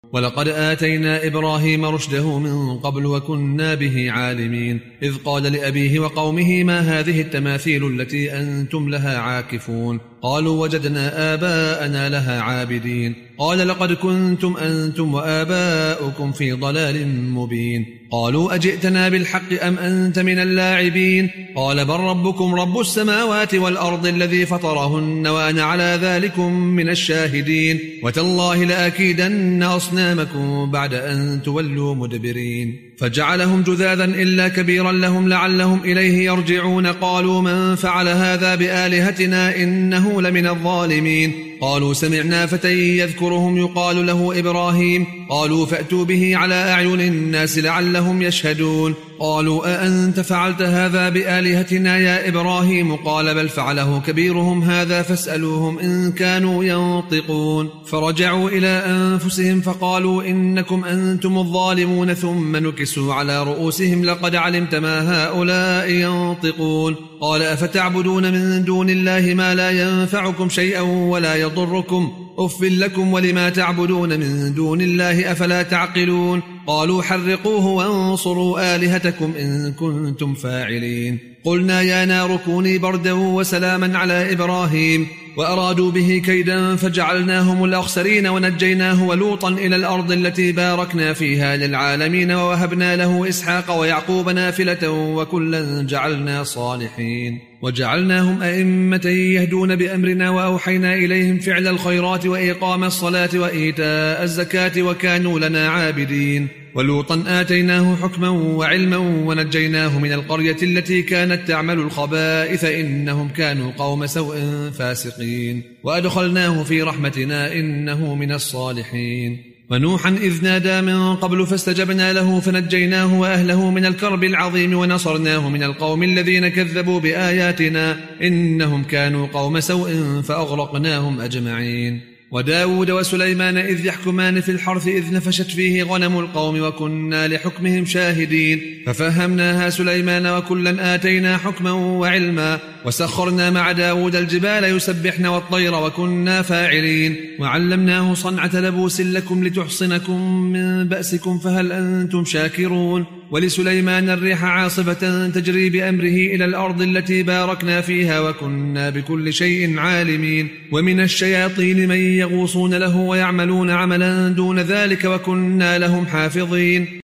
ولقد آتينا إبراهيم رشده من قبل وكنا به عالمين إذ قال لأبيه وقومه ما هذه التماثيل التي أنتم لها عاكفون قالوا وجدنا آباءنا لها عابدين قال لقد كنتم أنتم وآباؤكم في ضلال مبين قالوا أجئتنا بالحق أم أنت من اللاعبين قال بل ربكم رب السماوات والأرض الذي فطرهن وأنا على ذلكم من الشاهدين وتالله لأكيدن أصنامكم بعد أن تولوا مدبرين فجعلهم جذاذا إلا كبيرا لهم لعلهم إليه يرجعون قالوا من فعل هذا بآلهتنا إنه لمن الظالمين قالوا سمعنا فتى يذكرهم يقال له إبراهيم قالوا فأتوا به على أعين الناس لعلهم يشهدون قالوا أأنت فعلت هذا بآلهتنا يا إبراهيم قال بل فعله كبيرهم هذا فاسألوهم إن كانوا ينطقون فرجعوا إلى أنفسهم فقالوا إنكم أنتم الظالمون ثم نكسوا على رؤوسهم لقد علمت ما هؤلاء ينطقون قال أفتعبدون من دون الله ما لا ينفعكم شيئا ولا يضركم أف لكم ولما تعبدون من دون الله أفلا تعقلون قالوا حرقوه وانصروا آلهتكم إن كنتم فاعلين قلنا يا نار كوني بردا وسلاما على إبراهيم وأرادوا به كيدا فجعلناهم الأخسرين ونجيناه ولوطا إلى الأرض التي باركنا فيها للعالمين ووهبنا له إسحاق ويعقوب نافلة وكلا جعلنا صالحين وجعلناهم أئمة يهدون بأمرنا وأوحينا إليهم فعل الخيرات وإقام الصلاة وإيتاء الزكاة وكانوا لنا عابدين ولوطا آتيناه حكما وعلما ونجيناه من القرية التي كانت تعمل الخبائث إنهم كانوا قوم سوء فاسقين وأدخلناه في رحمتنا إنه من الصالحين ونوحا إذ نادى من قبل فاستجبنا له فنجيناه وأهله من الكرب العظيم ونصرناه من القوم الذين كذبوا بآياتنا إنهم كانوا قوم سوء فأغرقناهم أجمعين وداود وسليمان إذ يحكمان في الحرث إذ نفشت فيه غنم القوم وكنا لحكمهم شاهدين ففهمناها سليمان وكلا آتينا حكما وعلما وسخرنا مع داود الجبال يسبحن والطير وكنا فاعلين وعلمناه صنعة لبوس لكم لتحصنكم من بأسكم فهل أنتم شاكرون ولسليمان الريح عاصفة تجري بأمره إلى الأرض التي باركنا فيها وكنا بكل شيء عالمين ومن الشياطين من يغوصون له ويعملون عملا دون ذلك وكنا لهم حافظين